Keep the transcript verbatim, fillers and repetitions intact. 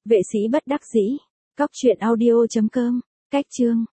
Vệ sĩ bất đắc dĩ. Cóc truyện audio chấm com. Cách chương.